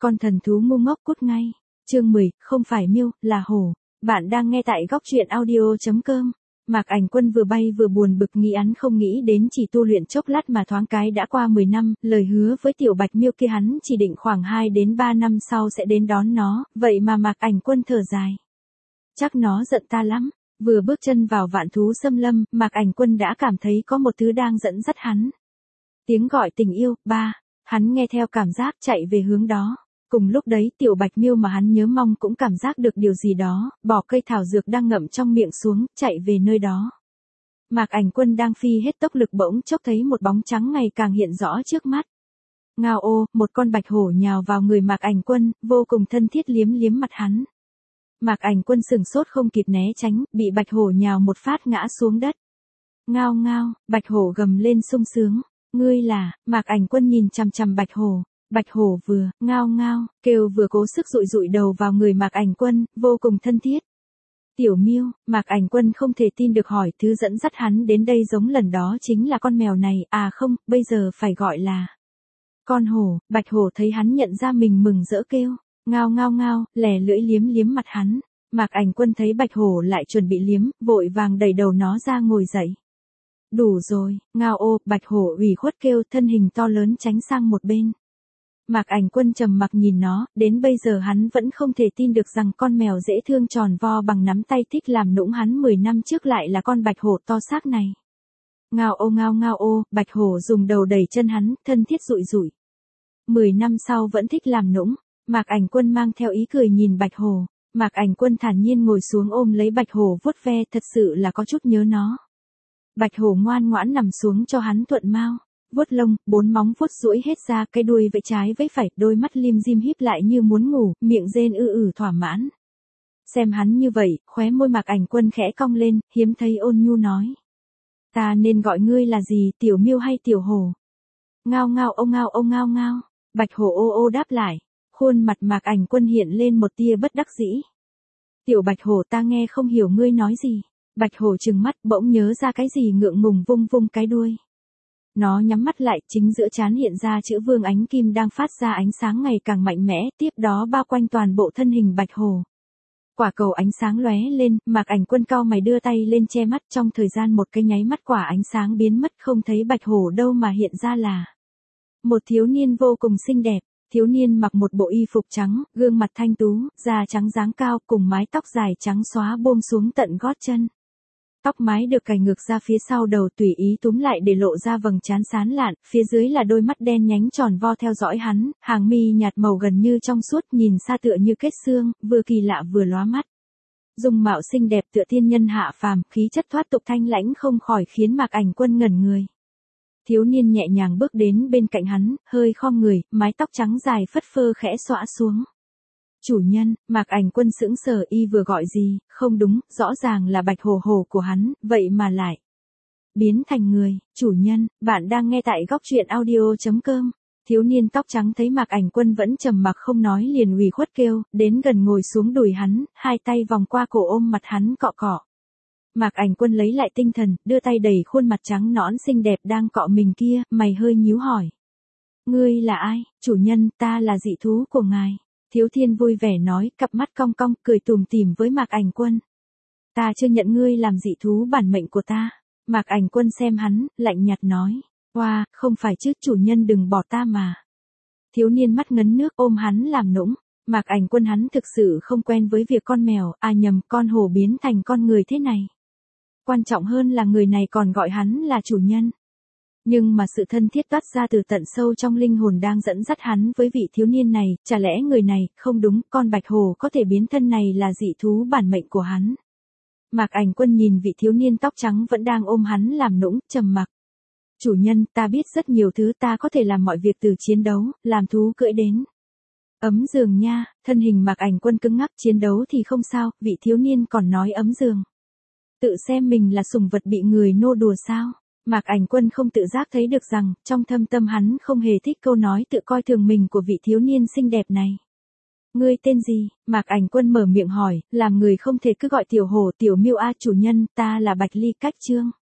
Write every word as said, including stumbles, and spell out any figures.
Con thần thú ngu ngốc cút ngay. Chương mười, không phải miêu, là hổ. Bạn đang nghe tại góc truyện audio chấm com. Mạc Ảnh Quân vừa bay vừa buồn bực nghĩ hắn không nghĩ đến chỉ tu luyện chốc lát mà thoáng cái đã qua mười năm, lời hứa với tiểu bạch miêu kia hắn chỉ định khoảng hai đến ba năm sau sẽ đến đón nó, vậy mà Mạc Ảnh Quân thở dài. Chắc nó giận ta lắm. Vừa bước chân vào vạn thú xâm lâm, Mạc Ảnh Quân đã cảm thấy có một thứ đang dẫn dắt hắn. Tiếng gọi tình yêu, ba. Hắn nghe theo cảm giác chạy về hướng đó. Cùng lúc đấy tiểu bạch miêu mà hắn nhớ mong cũng cảm giác được điều gì đó, bỏ cây thảo dược đang ngậm trong miệng xuống, chạy về nơi đó. Mạc Ảnh Quân đang phi hết tốc lực bỗng chốc thấy một bóng trắng ngày càng hiện rõ trước mắt. Ngao ô, một con bạch hổ nhào vào người Mạc Ảnh Quân, vô cùng thân thiết liếm liếm mặt hắn. Mạc Ảnh Quân sừng sốt không kịp né tránh, bị bạch hổ nhào một phát ngã xuống đất. Ngao ngao, bạch hổ gầm lên sung sướng. Ngươi là, Mạc Ảnh Quân nhìn chằm chằm bạch hổ. Bạch hổ vừa, ngao ngao, kêu vừa cố sức dụi dụi đầu vào người Mạc Ảnh Quân, vô cùng thân thiết. Tiểu miêu, Mạc Ảnh Quân không thể tin được hỏi thứ dẫn dắt hắn đến đây giống lần đó chính là con mèo này, à không, bây giờ phải gọi là con hổ. Bạch hổ thấy hắn nhận ra mình mừng rỡ kêu, ngao ngao ngao, lè lưỡi liếm liếm mặt hắn. Mạc Ảnh Quân thấy bạch hổ lại chuẩn bị liếm, vội vàng đẩy đầu nó ra ngồi dậy. Đủ rồi, ngao ô, bạch hổ ủy khuất kêu, thân hình to lớn tránh sang một bên. Mạc Ảnh Quân trầm mặc nhìn nó, đến bây giờ hắn vẫn không thể tin được rằng con mèo dễ thương tròn vo bằng nắm tay thích làm nũng hắn mười năm trước lại là con bạch hổ to xác này. Ngao ô ngao ngao ô, bạch hổ dùng đầu đẩy chân hắn, thân thiết dụi dụi. Mười năm sau vẫn thích làm nũng, Mạc Ảnh Quân mang theo ý cười nhìn bạch hổ. Mạc Ảnh Quân thản nhiên ngồi xuống ôm lấy bạch hổ vuốt ve, thật sự là có chút nhớ nó. Bạch hổ ngoan ngoãn nằm xuống cho hắn thuận mao. Vuốt lông, bốn móng vuốt duỗi hết ra, cái đuôi vẫy trái vẫy phải, đôi mắt lim dim híp lại như muốn ngủ, miệng rên ư ử thỏa mãn. Xem hắn như vậy, khóe môi Mạc Ảnh Quân khẽ cong lên, hiếm thấy ôn nhu nói. Ta nên gọi ngươi là gì, tiểu miêu hay tiểu hổ? Ngao ngao ô ngao ô ngao ngao, bạch hổ ô ô đáp lại. Khuôn mặt Mạc Ảnh Quân hiện lên một tia bất đắc dĩ. Tiểu bạch hổ, ta nghe không hiểu ngươi nói gì. Bạch hổ trừng mắt, bỗng nhớ ra cái gì ngượng ngùng vung vung cái đuôi. Nó nhắm mắt lại, chính giữa trán hiện ra chữ vương ánh kim đang phát ra ánh sáng ngày càng mạnh mẽ, tiếp đó bao quanh toàn bộ thân hình bạch hổ. Quả cầu ánh sáng lóe lên, Mạc Ảnh Quân cau mày đưa tay lên che mắt, trong thời gian một cái nháy mắt quả ánh sáng biến mất, không thấy bạch hổ đâu mà hiện ra là một thiếu niên vô cùng xinh đẹp. Thiếu niên mặc một bộ y phục trắng, gương mặt thanh tú, da trắng dáng cao cùng mái tóc dài trắng xóa buông xuống tận gót chân. Tóc mái được cài ngược ra phía sau đầu tùy ý túm lại để lộ ra vầng trán sáng lạn, phía dưới là đôi mắt đen nhánh tròn vo theo dõi hắn, hàng mi nhạt màu gần như trong suốt nhìn xa tựa như kết xương, vừa kỳ lạ vừa lóa mắt. Dung mạo xinh đẹp tựa thiên nhân hạ phàm, khí chất thoát tục thanh lãnh không khỏi khiến Mạc Ảnh Quân ngẩn người. Thiếu niên nhẹ nhàng bước đến bên cạnh hắn, hơi khom người, mái tóc trắng dài phất phơ khẽ xõa xuống. Chủ nhân, Mạc Ảnh Quân sững sờ, y vừa gọi gì, không đúng, rõ ràng là bạch hổ hổ của hắn, vậy mà lại biến thành người. Chủ nhân, bạn đang nghe tại góc truyện audio chấm com. Thiếu niên tóc trắng thấy Mạc Ảnh Quân vẫn trầm mặc không nói liền ủy khuất kêu, đến gần ngồi xuống đùi hắn, hai tay vòng qua cổ ôm mặt hắn cọ cọ. Mạc Ảnh Quân lấy lại tinh thần, đưa tay đẩy khuôn mặt trắng nõn xinh đẹp đang cọ mình kia, mày hơi nhíu hỏi. Ngươi là ai? Chủ nhân, ta là dị thú của ngài. Thiếu thiên vui vẻ nói, cặp mắt cong cong, cười tủm tỉm với Mạc Ảnh Quân. Ta chưa nhận ngươi làm dị thú bản mệnh của ta. Mạc Ảnh Quân xem hắn, lạnh nhạt nói. Oa, không phải chứ, chủ nhân đừng bỏ ta mà. Thiếu niên mắt ngấn nước ôm hắn làm nũng. Mạc Ảnh Quân hắn thực sự không quen với việc con mèo, à nhầm, con hổ biến thành con người thế này. Quan trọng hơn là người này còn gọi hắn là chủ nhân. Nhưng mà sự thân thiết toát ra từ tận sâu trong linh hồn đang dẫn dắt hắn với vị thiếu niên này, chả lẽ người này, không đúng, con bạch hổ có thể biến thân này là dị thú bản mệnh của hắn. Mạc Ảnh Quân nhìn vị thiếu niên tóc trắng vẫn đang ôm hắn làm nũng, trầm mặc. Chủ nhân, ta biết rất nhiều thứ, ta có thể làm mọi việc từ chiến đấu, làm thú cưỡi đến ấm giường nha. Thân hình Mạc Ảnh Quân cứng ngắc, chiến đấu thì không sao, vị thiếu niên còn nói ấm giường. Tự xem mình là sủng vật bị người nô đùa sao? Mạc Ảnh Quân không tự giác thấy được rằng, trong thâm tâm hắn không hề thích câu nói tự coi thường mình của vị thiếu niên xinh đẹp này. Ngươi tên gì? Mạc Ảnh Quân mở miệng hỏi, làm người không thể cứ gọi tiểu hổ tiểu miêu a. Chủ nhân, ta là Bạch Ly Cách Trương.